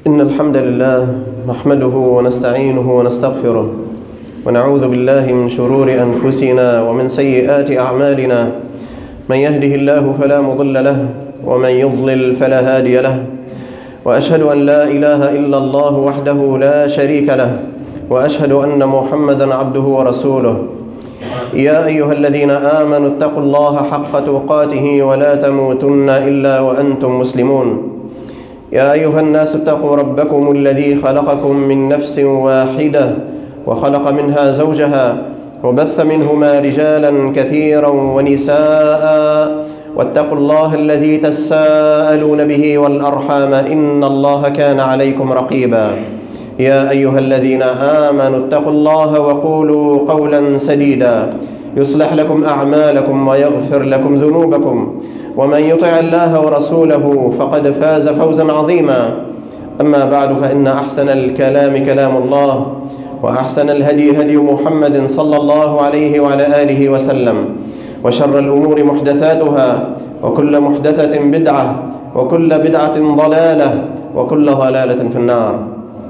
إن الحمد لله نحمده ونستعينه ونستغفره ونعوذ بالله من شرور أنفسنا ومن سيئات أعمالنا. من يهده الله فلا مضل له ومن يضلل فلا هادي له، وأشهد أن لا إله إلا الله وحده لا شريك له، وأشهد أن محمدًا عبده ورسوله. يا أيها الذين آمنوا اتقوا الله حق تقاته ولا تموتن إلا وأنتم مسلمون. يا أيها الناس اتقوا ربكم الذي خلقكم من نفس واحدة وخلق منها زوجها وبث منهما رجالا كثيرا ونساء، واتقوا الله الذي تساءلون به والأرحام إن الله كان عليكم رقيبا. يا أيها الذين آمنوا اتقوا الله وقولوا قولا سديدا يصلح لكم أعمالكم ويغفر لكم ذنوبكم، ومن يطع الله ورسوله فقد فاز فوزا عظيما. أما بعد، فإن أحسن الكلام كلام الله، وأحسن الهدي هدي محمد صلى الله عليه وعلى آله وسلم، وشر الأمور محدثاتها، وكل محدثة بدعة، وكل بدعة ضلالة، وكل ضلالة في النار.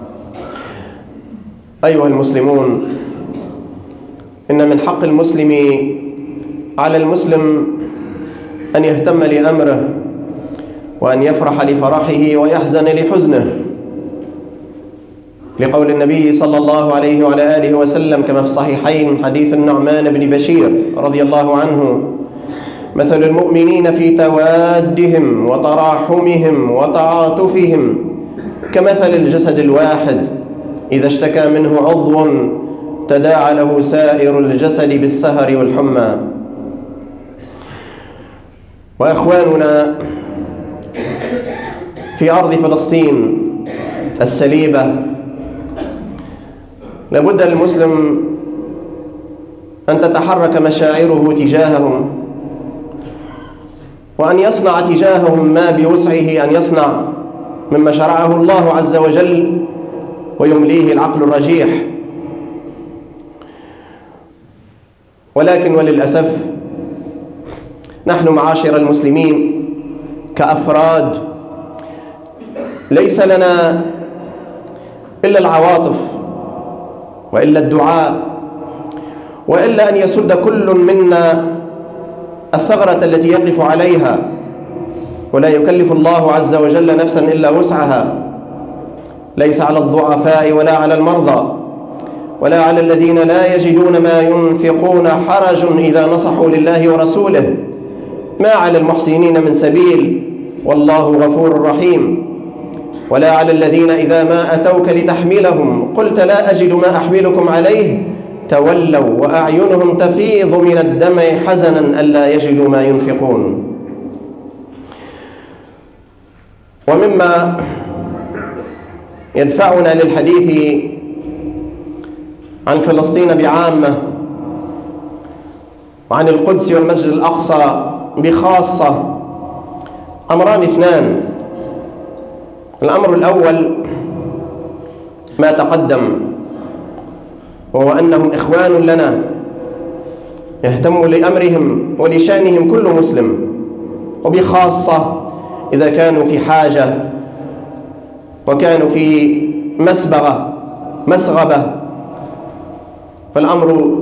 أيها المسلمون، إن من حق المسلم على المسلم أن يهتم لأمره، وأن يفرح لفرحه ويحزن لحزنه، لقول النبي صلى الله عليه وعلى آله وسلم كما في الصحيحين حديث النعمان بن بشير رضي الله عنه: مثل المؤمنين في توادهم وتراحمهم وتعاطفهم كمثل الجسد الواحد إذا اشتكى منه عضو تداعى له سائر الجسد بالسهر والحمى. وإخواننا في أرض فلسطين السليبة، لابد للمسلم أن تتحرك مشاعره تجاههم، وأن يصنع تجاههم ما بوسعه أن يصنع مما شرعه الله عز وجل ويمليه العقل الرجيح. ولكن وللأسف نحن معاشر المسلمين كأفراد ليس لنا إلا العواطف، وإلا الدعاء، وإلا أن يسد كل منا الثغرة التي يقف عليها، ولا يكلف الله عز وجل نفسا إلا وسعها. ليس على الضعفاء ولا على المرضى ولا على الذين لا يجدون ما ينفقون حرج إذا نصحوا لله ورسوله، ما على المحسنين من سبيل والله غفور رحيم. ولا على الذين إذا ما أتوك لتحملهم قلت لا أجد ما أحملكم عليه تولوا وأعينهم تفيض من الدمع حزنا ألا يجدوا ما ينفقون. ومما يدفعنا للحديث عن فلسطين بعامة، وعن القدس والمسجد الأقصى بخاصة، أمران اثنان. الأمر الأول ما تقدم، وهو أنهم إخوان لنا يهتم لأمرهم ولشأنهم كل مسلم، وبخاصة إذا كانوا في حاجة وكانوا في مسغبة، فالأمر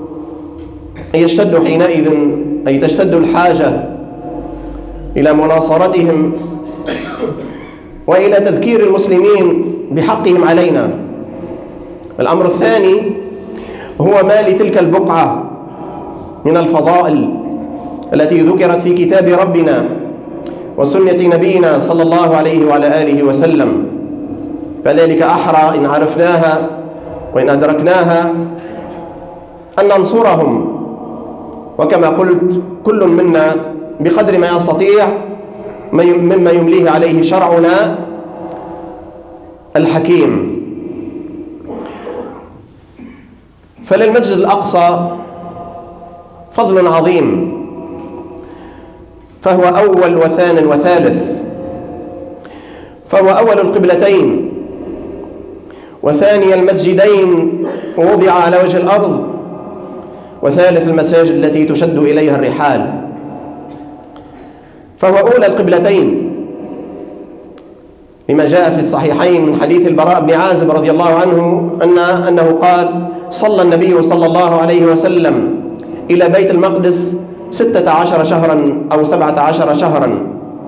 يشتد حينئذ، أي تشتد الحاجة إلى مناصرتهم وإلى تذكير المسلمين بحقهم علينا. الأمر الثاني هو ما لتلك البقعة من الفضائل التي ذكرت في كتاب ربنا وسنة نبينا صلى الله عليه وعلى آله وسلم، فذلك أحرى إن عرفناها وإن أدركناها أن ننصرهم، وكما قلت كل منا بقدر ما يستطيع مما يمليه عليه شرعنا الحكيم. فللمسجد الأقصى فضل عظيم، فهو أول وثان وثالث، فهو أول القبلتين وثاني المسجدين وضع على وجه الأرض، وثالث المساجد التي تشد إليها الرحال، فهو أولى القبلتين. لما جاء في الصحيحين من حديث البراء بن عازب رضي الله عنه أنه قال: صلى النبي صلى الله عليه وسلم إلى بيت المقدس 16 شهرا أو 17 شهرا،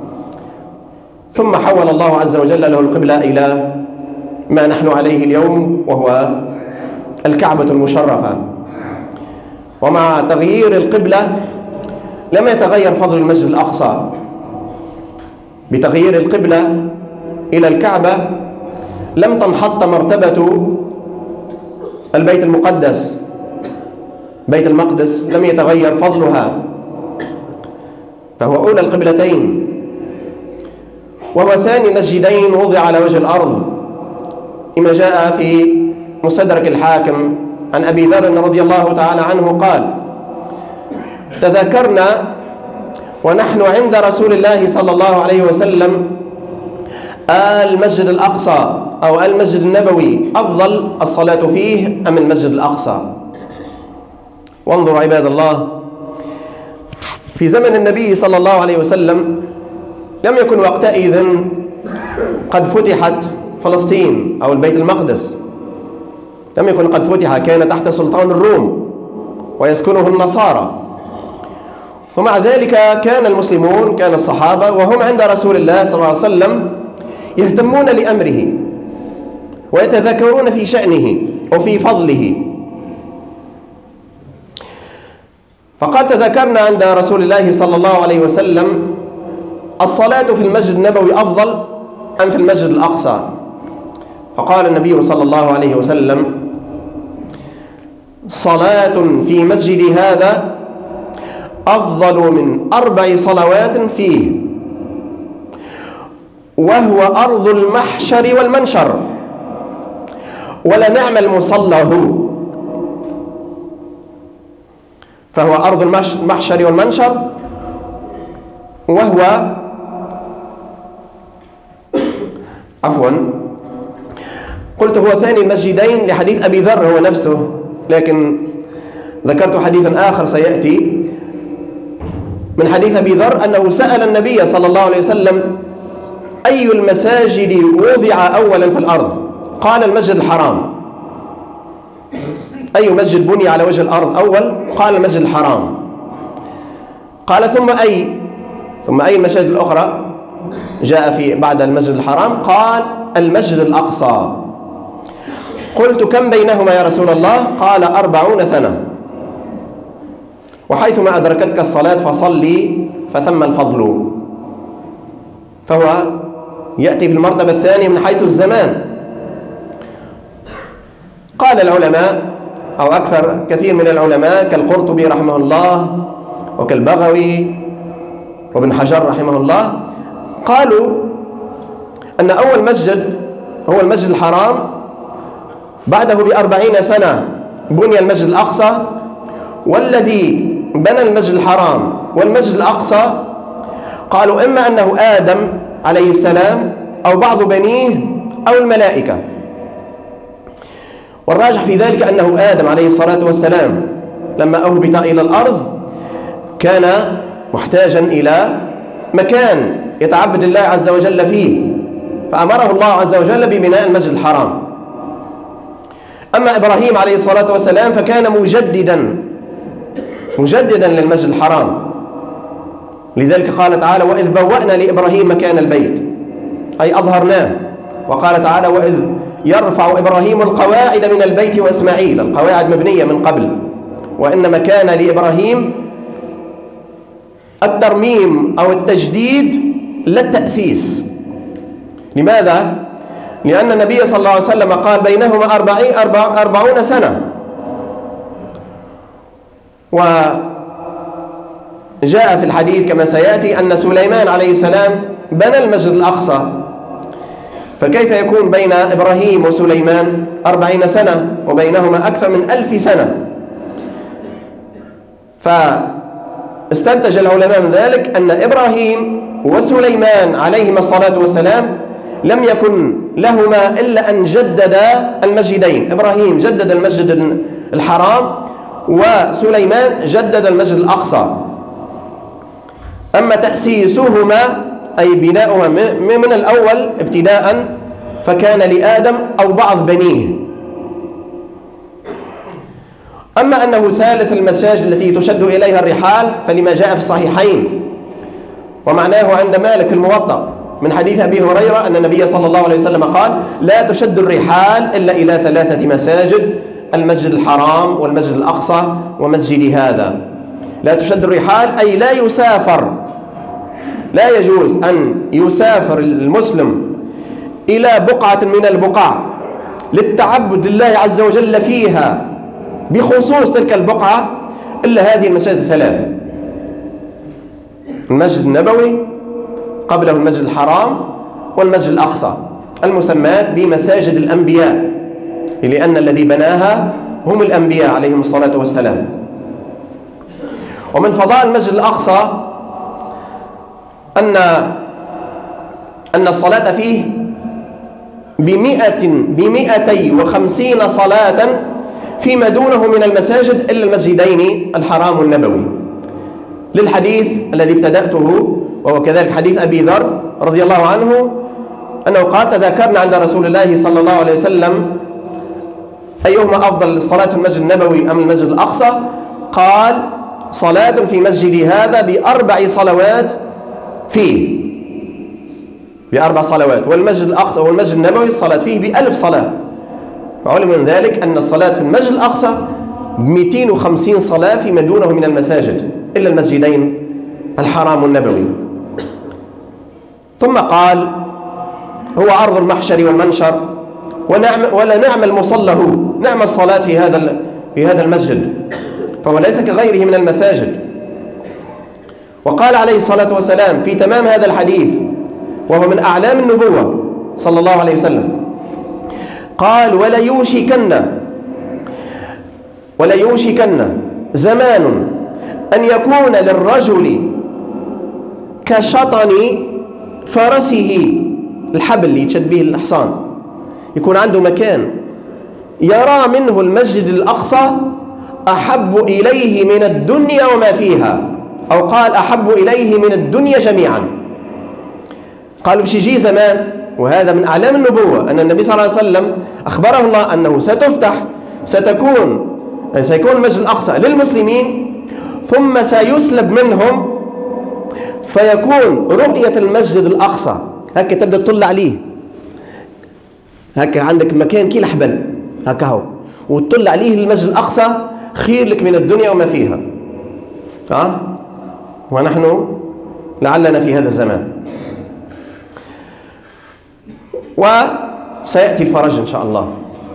ثم حول الله عز وجل له القبلة إلى ما نحن عليه اليوم، وهو الكعبة المشرفة. ومع تغيير القبلة لم يتغير فضل المسجد الأقصى. بتغيير القبلة إلى الكعبة لم تنحط مرتبة البيت المقدس. بيت المقدس لم يتغير فضلها، فهو أولى القبلتين، وهو ثاني مسجدين وضع على وجه الأرض، كما جاء في مستدرك الحاكم عن أبي ذر رضي الله تعالى عنه قال: تذكرنا ونحن عند رسول الله صلى الله عليه وسلم المسجد الأقصى أو المسجد النبوي أفضل الصلاة فيه أم المسجد الأقصى؟ وانظروا عباد الله، في زمن النبي صلى الله عليه وسلم لم يكن وقتئذ قد فتحت فلسطين أو البيت المقدس، لم يكن قد فتح، كان تحت سلطان الروم ويسكنه النصارى. ومع ذلك كان المسلمون، كان الصحابة وهم عند رسول الله صلى الله عليه وسلم يهتمون لأمره ويتذكرون في شأنه وفي فضله. فقال: تذكرنا عند رسول الله صلى الله عليه وسلم الصلاة في المسجد النبوي أفضل أم في المسجد الأقصى؟ فقال النبي صلى الله عليه وسلم: صلاة في مسجد هذا أفضل من 4 صلوات فيه، وهو أرض المحشر والمنشر، ولنعم المصلى هو. فهو أرض المحشر والمنشر، وهو قلت هو ثاني المسجدين لحديث أبي ذر هو نفسه، لكن ذكرت حديثا آخر سيأتي من حديث أبي ذر أنه سأل النبي صلى الله عليه وسلم: أي المساجد وضع أولا في الأرض؟ قال: المسجد الحرام. أي مسجد بني على وجه الأرض أول؟ قال: المسجد الحرام. قال: ثم أي المساجد الأخرى جاء في بعد المسجد الحرام؟ قال: المسجد الأقصى. قلت: كم بينهما يا رسول الله؟ قال: 40 سنة. وحيثما أدركتك الصلاة فصلي فثم الفضل. فهو يأتي في المرتبة الثانية من حيث الزمان. قال العلماء أو كثير من العلماء كالقرطبي رحمه الله وكالبغوي وابن حجر رحمه الله، قالوا أن أول مسجد هو المسجد الحرام، بعده ب40 سنة بني المسجد الأقصى، والذي بنى المسجد الحرام والمسجد الأقصى قالوا إما أنه آدم عليه السلام أو بعض بنيه أو الملائكة. والراجح في ذلك أنه آدم عليه الصلاة والسلام لما أهبط إلى الأرض كان محتاجا إلى مكان يتعبد الله عز وجل فيه، فأمره الله عز وجل ببناء المسجد الحرام. أما إبراهيم عليه الصلاة والسلام فكان مجددا للمسجد الحرام، لذلك قال تعالى: وإذ بوأنا لإبراهيم مكان البيت، أي أظهرناه. وقال تعالى: وإذ يرفع إبراهيم القواعد من البيت وإسماعيل، القواعد مبنية من قبل، وإنما كان لإبراهيم الترميم أو التجديد لا التأسيس. لماذا؟ لأن النبي صلى الله عليه وسلم قال: بينهما 40 سنة. وجاء في الحديث كما سيأتي أن سليمان عليه السلام بنى المسجد الأقصى، فكيف يكون بين إبراهيم وسليمان 40 سنة وبينهما أكثر من 1000 سنة؟ فاستنتج العلماء من ذلك أن إبراهيم وسليمان عليهما الصلاة والسلام لم يكن لهما إلا أن جددا المسجدين. إبراهيم جدد المسجد الحرام وسليمان جدد المسجد الأقصى. أما تأسيسهما أي بناؤها من الأول ابتداء، فكان لآدم أو بعض بنيه. أما أنه ثالث المساجد التي تشد إليها الرحال فلما جاء في الصحيحين، ومعناه عند مالك الموطأ من حديث أبي هريرة أن النبي صلى الله عليه وسلم قال: لا تشد الرحال إلا إلى 3 مساجد: المسجد الحرام والمسجد الأقصى ومسجد هذا. لا تشد الرحال أي لا يسافر، لا يجوز أن يسافر المسلم إلى بقعة من البقاع للتعبد لله عز وجل فيها بخصوص تلك البقعة إلا هذه المساجد 3: المسجد النبوي، قبله المسجد الحرام، والمسجد الأقصى، المسمات بمساجد الأنبياء، لأن الذي بناها هم الأنبياء عليهم الصلاة والسلام. ومن فضائل المسجد الأقصى أن الصلاة فيه ب250 صلاة فيما دونه من المساجد إلا المسجدين الحرام والنبوي، للحديث الذي ابتدأته وهو كذلك حديث أبي ذر رضي الله عنه أنه قال: تذاكرنا عند رسول الله صلى الله عليه وسلم أيهما أفضل الصلاة في المسجد النبوي أم المسجد الأقصى؟ قال: صلاة في مسجد هذا ب4 صلوات فيه، ب4 صلوات، والمسجد الأقصى والمسجد النبوي الصلاة فيه ب1000 صلاة. وعلم من ذلك أن الصلاة في المسجد الأقصى 250 صلاة فيما دونه من المساجد إلا المسجدين الحرام والنبوي. ثم قال: هو عرض المحشر والمنشر، ولا نعم المصلى هو، نعم الصلاة في هذا المسجد، فهو ليس كغيره من المساجد. وقال عليه الصلاة والسلام في تمام هذا الحديث وهو من أعلام النبوة صلى الله عليه وسلم، قال: وليوشكن زمان أن يكون للرجل كشطن فرسه، الحبل اللي يتشد به الحصان، يكون عنده مكان يرى منه المسجد الأقصى أحب إليه من الدنيا وما فيها، أو قال: أحب إليه من الدنيا جميعا. قالوا باش يجي زمان، وهذا من أعلام النبوة، أن النبي صلى الله عليه وسلم أخبره الله أنه سيكون المسجد الأقصى للمسلمين، ثم سيسلب منهم، فيكون رؤية المسجد الأقصى هكا تبدأ تطلع عليه، هكا عندك مكان كي الحبل هكا هو، وتطلع عليه المسجد الأقصى خير لك من الدنيا وما فيها. ونحن لعلنا في هذا الزمان، وسيأتي الفرج إن شاء الله.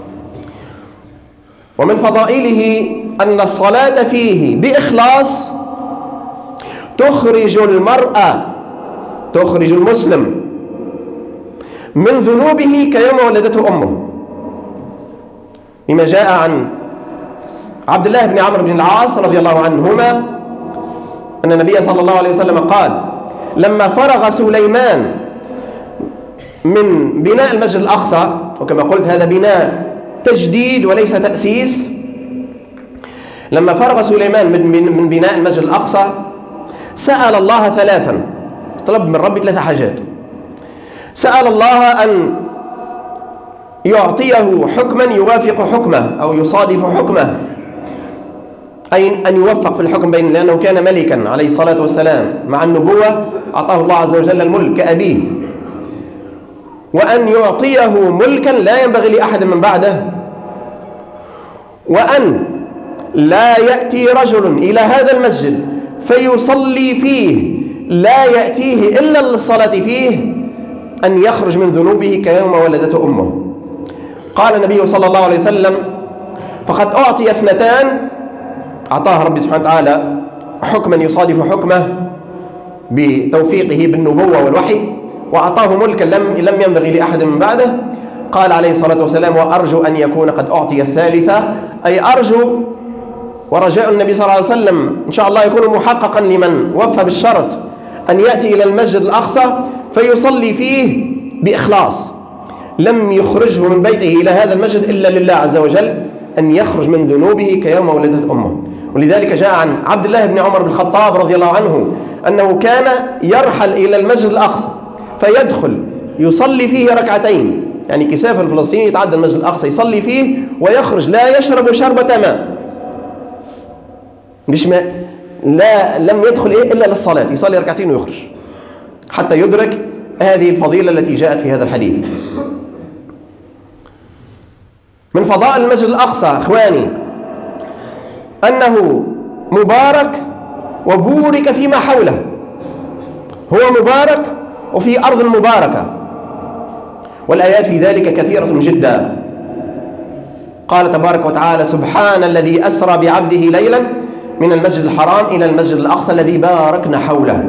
ومن فضائله أن الصلاة فيه بإخلاص تخرج المسلم من ذنوبه كيوم ولدته أمه، لما جاء عن عبد الله بن عمرو بن العاص رضي الله عنهما أن النبي صلى الله عليه وسلم قال: لما فرغ سليمان من بناء المسجد الأقصى، وكما قلت هذا بناء تجديد وليس تأسيس، لما فرغ سليمان من بناء المسجد الأقصى سأل الله 3، طلب من ربي 3 حاجات. سأل الله أن يعطيه حكما يوافق حكمه أو يصادف حكمه، أي أن يوفق في الحكم لأنه كان ملكا عليه الصلاة والسلام، مع النبوة أعطاه الله عز وجل الملك كأبيه، وأن يعطيه ملكا لا ينبغي لأحد من بعده، وأن لا يأتي رجل إلى هذا المسجد فيصلي فيه لا يأتيه إلا للصلاة فيه أن يخرج من ذنوبه كيوم ولدته أمه. قال النبي صلى الله عليه وسلم: فقد أعطي 2 أعطاه ربي سبحانه وتعالى حكما يصادف حكمه بتوفيقه بالنبوة والوحي، وأعطاه ملكا لم ينبغي لأحد من بعده. قال عليه الصلاة والسلام: وأرجو أن يكون قد أعطي 3، أي أرجو ورجاء النبي صلى الله عليه وسلم إن شاء الله يكون محققا لمن وفى بالشرط أن يأتي إلى المسجد الأقصى فيصلي فيه بإخلاص، لم يخرجه من بيته إلى هذا المسجد إلا لله عز وجل، أن يخرج من ذنوبه كيوم ولدت أمه. ولذلك جاء عن عبد الله بن عمر بن الخطاب رضي الله عنه أنه كان يرحل إلى المسجد الأقصى فيدخل يصلي فيه ركعتين، يعني كسافة الفلسطيني يتعدى المسجد الأقصى يصلي فيه ويخرج لا يشرب شربة ماء، مش ماء، لا لم يدخل إلا للصلاة، يصلي ركعتين ويخرج حتى يدرك هذه الفضيلة التي جاءت في هذا الحديث. من فضائل المسجد الأقصى إخواني أنه مبارك وبورك فيما حوله، هو مبارك وفي أرض مباركة، والآيات في ذلك كثيرة جدا. قال تبارك وتعالى: سبحان الذي أسرى بعبده ليلا من المسجد الحرام إلى المسجد الأقصى الذي باركنا حوله.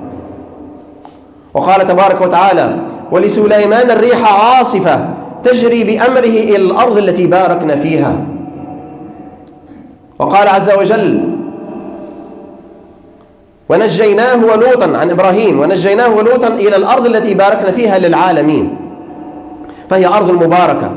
وقال تبارك وتعالى: ولسليمان الريح عاصفة تجري بأمره إلى الأرض التي باركنا فيها. وقال عز وجل: ونجيناه ولوطا، عن إبراهيم: ونجيناه ولوطا إلى الأرض التي باركنا فيها للعالمين. فهي أرض مباركة،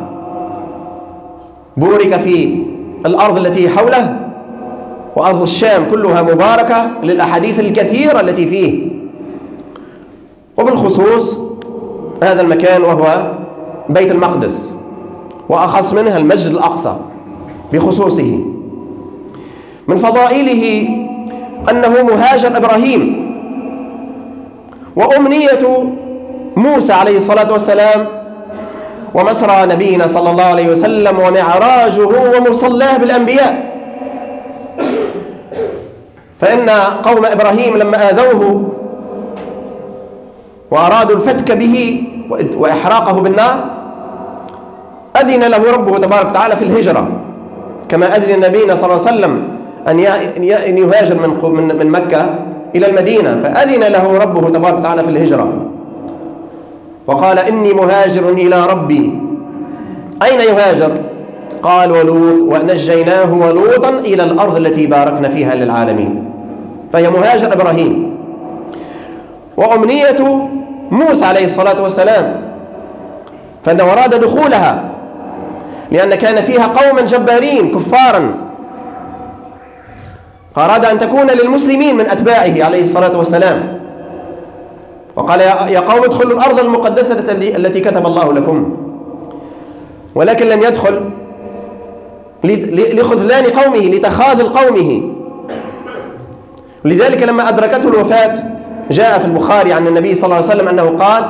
بورك في الأرض التي حوله، وأرض الشام كلها مباركة للأحاديث الكثيرة التي فيه، وبالخصوص هذا المكان وهو بيت المقدس، وأخص منها المسجد الأقصى بخصوصه. من فضائله أنه مهاجر إبراهيم، وأمنية موسى عليه الصلاة والسلام، ومسرى نبينا صلى الله عليه وسلم، ومعراجه ومصلاه بالأنبياء. فإن قوم إبراهيم لما آذوه وأرادوا الفتك به وإحراقه بالنار أذن له ربه تبارك وتعالى في الهجرة، كما أذن نبينا صلى الله عليه وسلم أن يهاجر من مكة إلى المدينة، فأذن له ربه تبارك وتعالى في الهجرة، وقال: إني مهاجر إلى ربي. أين يهاجر؟ قال: ولوط، ونجيناه ولوطا إلى الأرض التي باركنا فيها للعالمين. فهي مهاجر إبراهيم. وأمنية موسى عليه الصلاة والسلام فإنه أراد دخولها لأن كان فيها قوما جبارين كفارا، فأراد أن تكون للمسلمين من أتباعه عليه الصلاة والسلام، وقال: يا قوم ادخلوا الأرض المقدسة التي كتب الله لكم. ولكن لم يدخل لخذلان قومه، لتخاذل قومه. لذلك لما أدركته الوفاة جاء في البخاري عن النبي صلى الله عليه وسلم أنه قال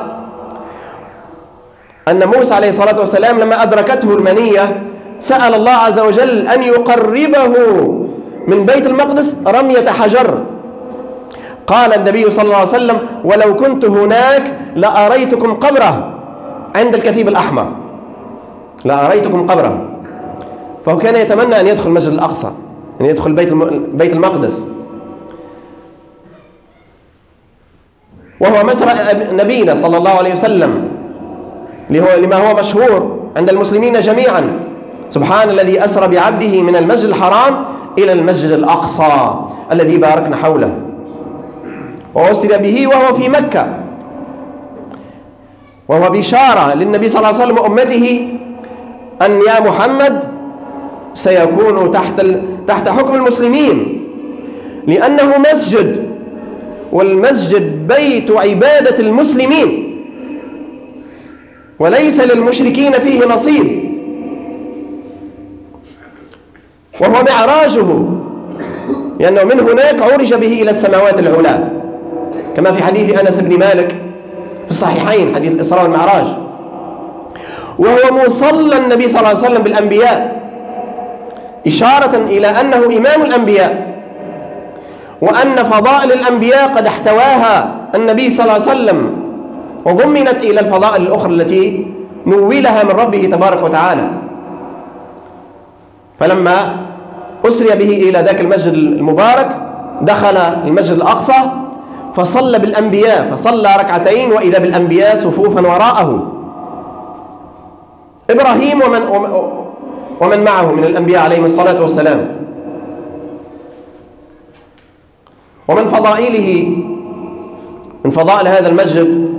أن موسى عليه الصلاة والسلام لما أدركته المنية سأل الله عز وجل أن يقربه من بيت المقدس رمية حجر. قال النبي صلى الله عليه وسلم: ولو كنت هناك لأريتكم قبره عند الكثيب الأحمر، لأريتكم قبره. فهو كان يتمنى أن يدخل المسجد الأقصى، أن يدخل بيت المقدس، وهو مسرى نبينا صلى الله عليه وسلم لما هو مشهور عند المسلمين جميعا: سبحان الذي أسرى بعبده من المسجد الحرام إلى المسجد الأقصى الذي باركنا حوله. وأسري به وهو في مكة، وهو بشارة للنبي صلى الله عليه وسلم وأمته أن يا محمد سيكون تحت حكم المسلمين، لأنه مسجد، والمسجد بيت عبادة المسلمين وليس للمشركين فيه نصيب. وهو معراجه، لأنه من هناك عرج به إلى السماوات العلى، كما في حديث أنس بن مالك في الصحيحين، حديث الإسراء والمعراج. وهو مصلى النبي صلى الله عليه وسلم بالأنبياء، إشارة إلى أنه إمام الأنبياء، وأن فضائل الأنبياء قد احتواها النبي صلى الله عليه وسلم، وضمنت إلى الفضائل الأخرى التي نولها من ربه تبارك وتعالى. فلما أسري به إلى ذاك المسجد المبارك دخل المسجد الأقصى فصلى بالأنبياء، فصلى ركعتين وإذا بالأنبياء صفوفا وراءه، إبراهيم ومن معه من الأنبياء عليهم الصلاة والسلام. ومن فضائله، من فضائل هذا المسجد،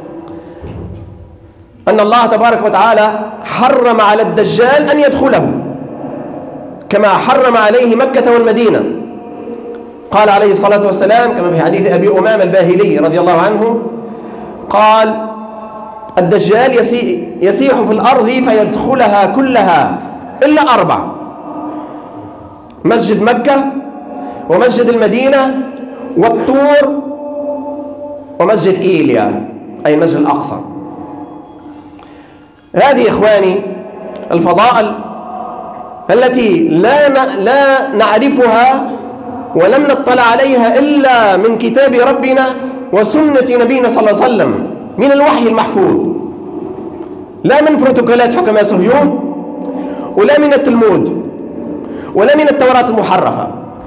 أن الله تبارك وتعالى حرم على الدجال أن يدخله، كما حرم عليه مكة والمدينة، قال عليه الصلاة والسلام كما في حديث أبي أمامة الباهلي رضي الله عنه قال: الدجال يسيح في الأرض فيدخلها كلها إلا 4: مسجد مكة، ومسجد المدينة، والطور، ومسجد إيليا أي المسجد الأقصى. هذه إخواني الفضائل التي لا نعرفها ولم نطلع عليها إلا من كتاب ربنا وسنة نبينا صلى الله عليه وسلم من الوحي المحفوظ، لا من بروتوكولات حكماء صهيون، ولا من التلمود، ولا من التوراة المحرفة،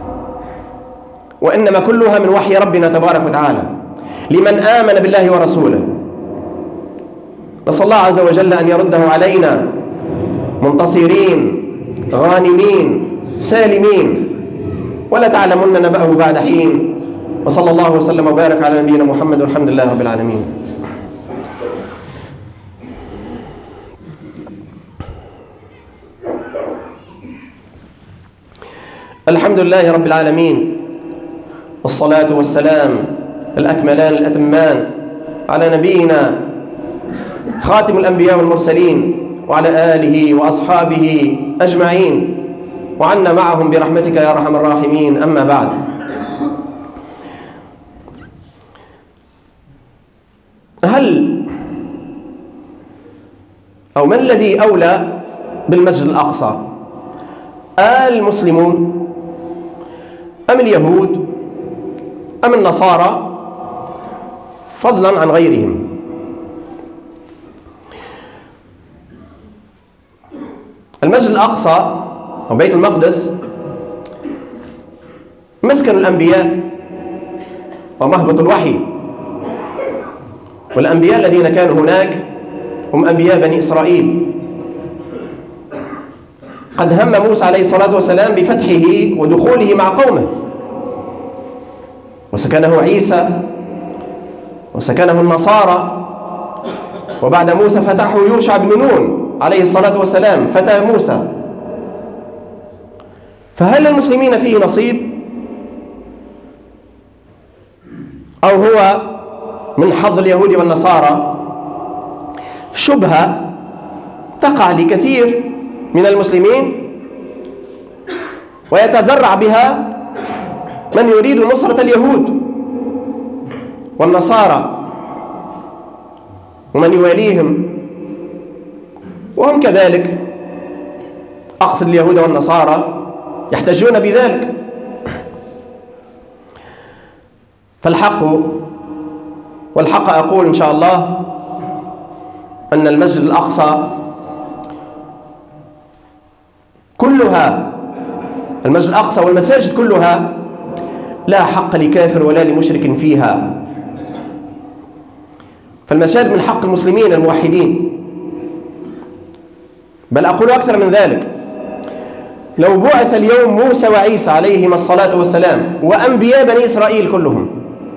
وإنما كلها من وحي ربنا تبارك وتعالى لمن آمن بالله ورسوله. نسأل الله عز وجل أن يرده علينا منتصرين غانمين سالمين، ولا تعلمن نبأه بعد حين. وصلى الله وسلم وبارك على نبينا محمد والحمد لله رب العالمين. الحمد لله رب العالمين، والصلاة والسلام الأكملان الأتمان على نبينا خاتم الأنبياء والمرسلين وعلى آله وأصحابه أجمعين، وعنا معهم برحمتك يا أرحم الراحمين. أما بعد، ما الذي أولى بالمسجد الأقصى؟ المسلمون أم اليهود أم النصارى، فضلا عن غيرهم؟ المسجد الأقصى أو بيت المقدس مسكن الأنبياء ومهبط الوحي، والأنبياء الذين كانوا هناك هم أنبياء بني إسرائيل. قد هم موسى عليه الصلاة والسلام بفتحه ودخوله مع قومه، وسكنه عيسى وسكنه النصارى، وبعد موسى فتحه يوشع بن نون عليه الصلاة والسلام فتى موسى. فهل للمسلمين فيه نصيب، أو هو من حظ اليهود والنصارى؟ شبهة تقع لكثير من المسلمين ويتذرع بها من يريد نصرة اليهود والنصارى ومن يواليهم، وهم كذلك، أقصد اليهود والنصارى، يحتجون بذلك. والحق أقول إن شاء الله أن المسجد الأقصى كلها، المسجد الأقصى والمساجد كلها لا حق لكافر ولا لمشرك فيها، فالمساجد من حق المسلمين الموحدين. بل أقول أكثر من ذلك، لو بعث اليوم موسى وعيسى عليهما الصلاة والسلام وأنبياء بني إسرائيل كلهم،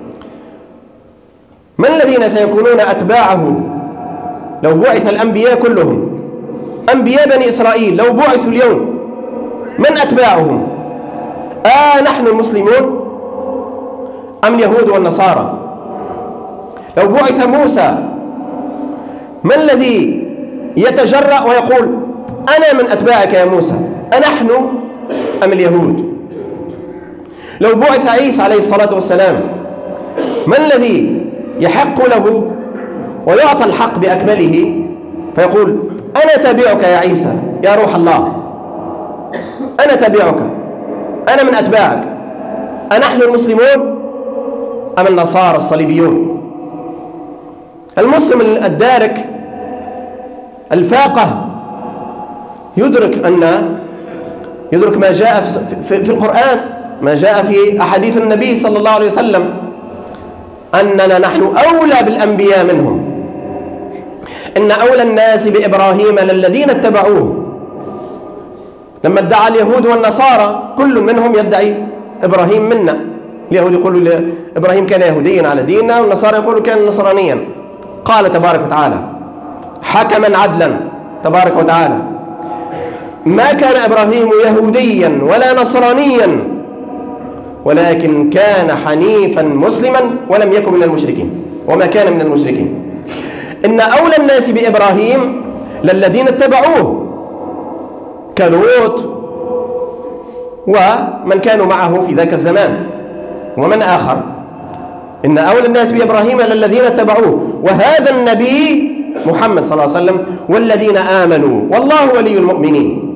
من الذين سيكونون أتباعه لو بعث الأنبياء كلهم؟ أنبياء بني إسرائيل لو بعثوا اليوم، من أتباعهم؟ نحن المسلمون أم اليهود والنصارى؟ لو بعث موسى، من الذي يتجرأ ويقول أنا من أتباعك يا موسى؟ أنحن أم اليهود؟ لو بعث عيسى عليه الصلاة والسلام، من الذي يحق له ويعطى الحق بأكمله فيقول أنا تابعك يا عيسى يا روح الله، أنا تابعك، أنا من أتباعك؟ أنحن المسلمون أم النصارى الصليبيون؟ المسلم الدارك الفاقه يدرك ما جاء في القرآن، ما جاء في أحاديث النبي صلى الله عليه وسلم، أننا نحن أولى بالأنبياء منهم. إن أولى الناس بإبراهيم للذين اتبعوه. لما ادعى اليهود والنصارى كل منهم يدعي إبراهيم منا، اليهود يقولوا إبراهيم كان يهوديا على ديننا، والنصارى يقولوا كان نصرانيا. قال تبارك وتعالى حكما عدلا تبارك وتعالى: ما كان إبراهيم يهوديا ولا نصرانيا ولكن كان حنيفا مسلما ولم يكن من المشركين، وما كان من المشركين. إن أولى الناس بإبراهيم للذين اتبعوه كلوط ومن كانوا معه في ذاك الزمان ومن آخر. إن أولى الناس بإبراهيم للذين اتبعوه، وهذا النبي محمد صلى الله عليه وسلم والذين آمنوا والله ولي المؤمنين.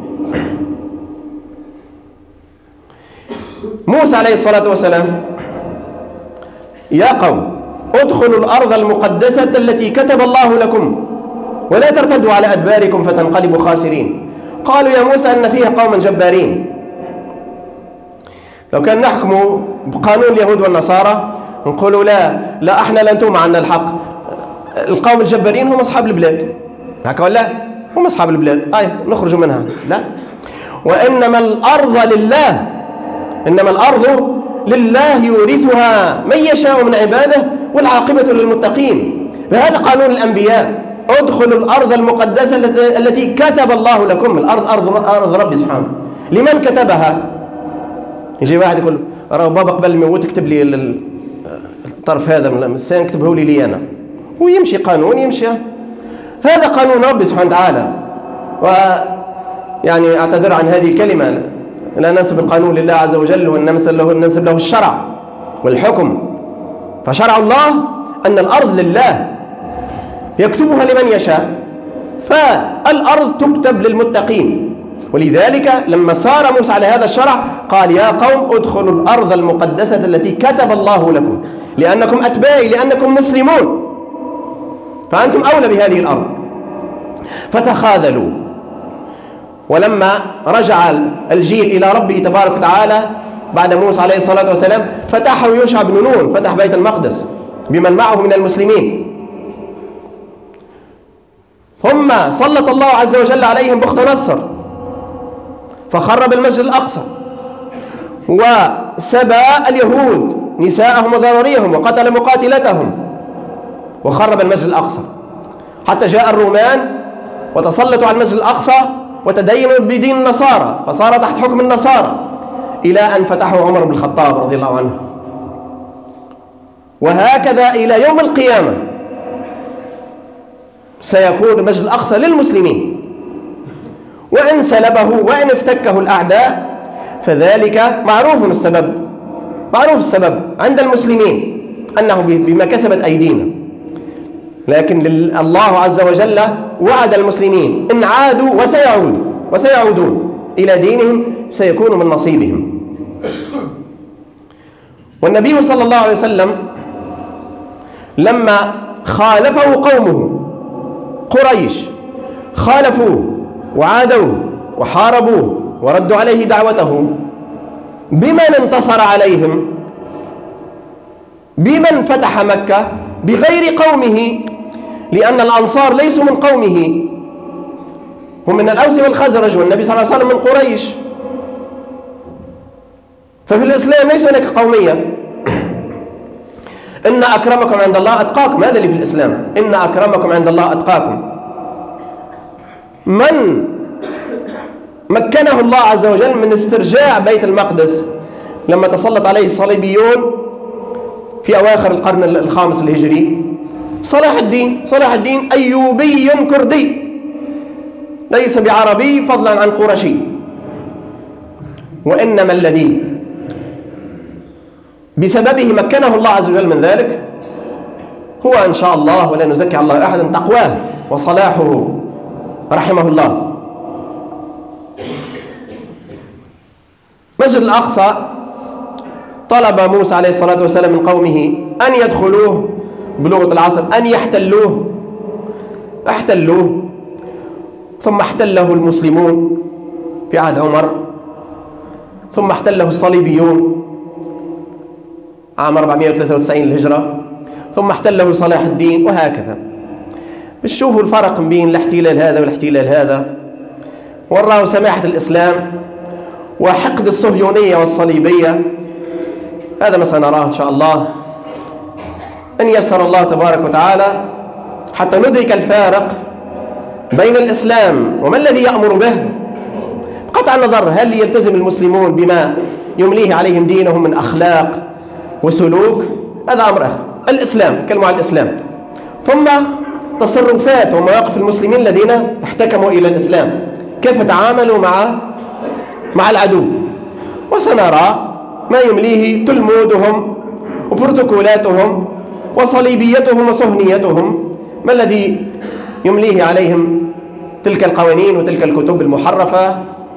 موسى عليه الصلاة والسلام: يا قوم ادخلوا الأرض المقدسة التي كتب الله لكم ولا ترتدوا على أدباركم فتنقلبوا خاسرين. قالوا يا موسى أن فيها قوما جبارين. لو كان نحكموا بقانون اليهود والنصارى نقولوا لا احنا لنتم عنا الحق، القوم الجبارين هم أصحاب البلاد، هكا ولا هم أصحاب البلاد نخرجوا منها. لا، وإنما الأرض لله، إنما الأرض لله يورثها من يشاء من عباده والعاقبة للمتقين. فهذا قانون الأنبياء: ادخلوا الأرض المقدسة التي كتب الله لكم. الأرض أرض ربي سبحانه. لمن كتبها؟ يجي واحد يقول راه بابا قبل ما يموت كتب لي الطرف هذا من السنة كتبه لي أنا، ويمشي قانون يمشي. هذا قانون ربي سبحانه وتعالى. ويعني أعتذر عن هذه الكلمة، لا ننسب القانون لله عز وجل وننسب له الشرع والحكم. فشرع الله أن الأرض لله يكتبها لمن يشاء، فالأرض تكتب للمتقين. ولذلك لما صار موسى على هذا الشرع قال يا قوم ادخلوا الأرض المقدسة التي كتب الله لكم، لأنكم أتباعي، لأنكم مسلمون، فأنتم أولى بهذه الأرض. فتخاذلوا. ولما رجع الجيل إلى ربه تبارك وتعالى بعد موسى عليه الصلاة والسلام فتحوا يوشع بن نون، فتح بيت المقدس بمن معه من المسلمين. ثم سلط الله عز وجل عليهم بخت نصر فخرب المسجد الأقصى وسبى اليهود نساءهم وذراريهم وقتل مقاتلتهم وخرب المسجد الأقصى، حتى جاء الرومان وتسلطوا على المسجد الأقصى وتدينوا بدين النصارى فصار تحت حكم النصارى، إلى أن فتحوا عمر بن الخطاب رضي الله عنه. وهكذا إلى يوم القيامة سيكون المسجد الأقصى للمسلمين، وإن سلبه وإن افتكه الأعداء فذلك معروف السبب، معروف السبب عند المسلمين أنه بما كسبت أيدينا. لكن الله عز وجل وعد المسلمين إن عادوا وسيعودون إلى دينهم سيكون من نصيبهم. والنبي صلى الله عليه وسلم لما خالفه قومه قريش خالفوه وعادوه وحاربوه وردوا عليه دعوته، بمن انتصر عليهم؟ بمن فتح مكة؟ بغير قومه، لأن الأنصار ليسوا من قومه، هم من الأوس والخزرج، والنبي صلى الله عليه وسلم من قريش. ففي الإسلام ليس هناك قومية. إن أكرمكم عند الله أتقاكم، هذا اللي في الإسلام، إن أكرمكم عند الله أتقاكم. من مكنه الله عز وجل من استرجاع بيت المقدس لما تسلط عليه الصليبيون في أواخر القرن الخامس الهجري؟ صلاح الدين أيوبي كردي، ليس بعربي فضلا عن قرشي. وإنما الذي بسببه مكنه الله عز وجل من ذلك هو إن شاء الله، ولا نزكي على الله أحدا، تقواه وصلاحه رحمه الله. مسجد الأقصى طلب موسى عليه الصلاة والسلام من قومه أن يدخلوه بلغة العصر، أن احتلوه، ثم احتله المسلمون في عهد عمر، ثم احتله الصليبيون عام 493 للهجرة، ثم احتله صلاح الدين، وهكذا. بتشوفوا الفرق بين الاحتلال هذا والاحتلال هذا، وراه سماحة الإسلام وحقد الصهيونية والصليبية. هذا ما سنراه إن شاء الله إن يسر الله تبارك وتعالى، حتى ندرك الفارق بين الإسلام وما الذي يأمر به. بقطع النظر هل يلتزم المسلمون بما يمليه عليهم دينهم من أخلاق وسلوك، هذا أمر آخر. الإسلام، كلمة على الإسلام. ثم تصرفات ومواقف المسلمين الذين احتكموا إلى الإسلام، كيف تعاملوا مع العدو. وسنرى ما يمليه تلمودهم وبروتوكولاتهم وصليبيتهم وصهنيتهم، ما الذي يمليه عليهم تلك القوانين وتلك الكتب المحرفة.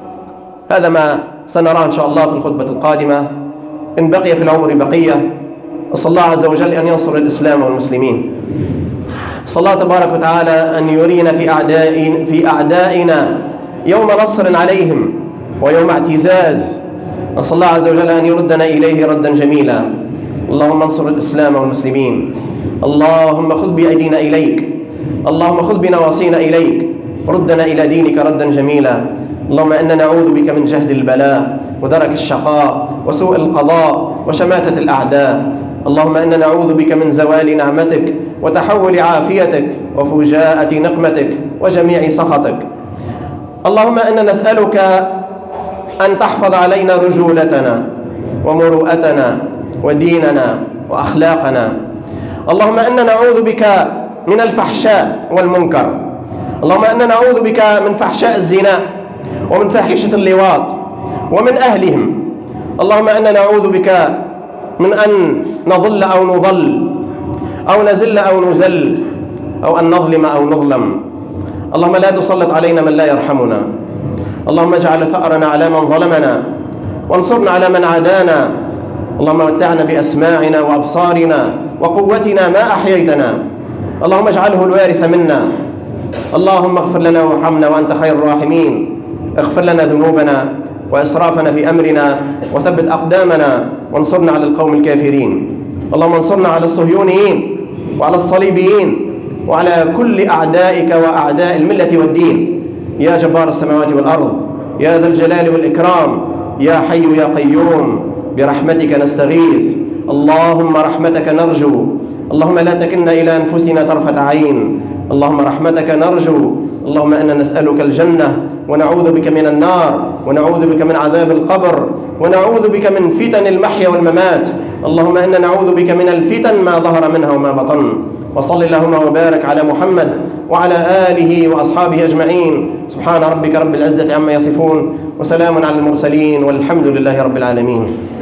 هذا ما سنراه إن شاء الله في الخطبة القادمة إن بقي في العمر بقية. أسأل الله عز وجل أن ينصر الإسلام والمسلمين. أسأل الله تبارك وتعالى أن يرينا في أعدائنا يوم نصر عليهم ويوم اعتزاز. أسأل الله عز وجل أن يردنا إليه ردا جميلا. اللهم انصر الإسلام والمسلمين. اللهم خذ بأيدينا إليك، اللهم خذ بنواصينا إليك، ردنا إلى دينك ردا جميلا. اللهم إنا نعوذ بك من جهد البلاء ودرك الشقاء وسوء القضاء وشماتة الأعداء. اللهم إنا نعوذ بك من زوال نعمتك وتحول عافيتك وفجاءة نقمتك وجميع سخطك. اللهم إنا نسألك أن تحفظ علينا رجولتنا ومروءتنا وديننا وأخلاقنا. اللهم إنا نعوذ بك من الفحشاء والمنكر. اللهم إنا نعوذ بك من فحشاء الزنا ومن فاحشة اللواط ومن أهلهم. اللهم إنا نعوذ بك من أن نضل أو نضل أو نزل أو نزل أو أن نظلم أو نظلم. اللهم لا تسلط علينا من لا يرحمنا. اللهم اجعل ثأرنا على من ظلمنا وانصرنا على من عادانا. اللهم متعنا بأسماعنا وأبصارنا وقوتنا ما أحييتنا. اللهم اجعله الوارث منا. اللهم اغفر لنا وارحمنا وأنت خير الراحمين. اغفر لنا ذنوبنا وإسرافنا في أمرنا وثبت أقدامنا وانصرنا على القوم الكافرين. اللهم انصرنا على الصهيونيين وعلى الصليبيين وعلى كل أعدائك وأعداء الملة والدين يا جبار السماوات والأرض، يا ذا الجلال والإكرام، يا حي يا قيوم، برحمتك نستغيث. اللهم رحمتك نرجو. اللهم لا تكلنا إلى أنفسنا طرفة عين. اللهم رحمتك نرجو. اللهم إنا نسألك الجنة ونعوذ بك من النار، ونعوذ بك من عذاب القبر، ونعوذ بك من فتن المحيا والممات. اللهم إنا نعوذ بك من الفتن ما ظهر منها وما بطن. وصل اللهم وبارك على محمد وعلى آله وأصحابه أجمعين. سبحان ربك رب العزة عما يصفون وسلام على المرسلين والحمد لله رب العالمين.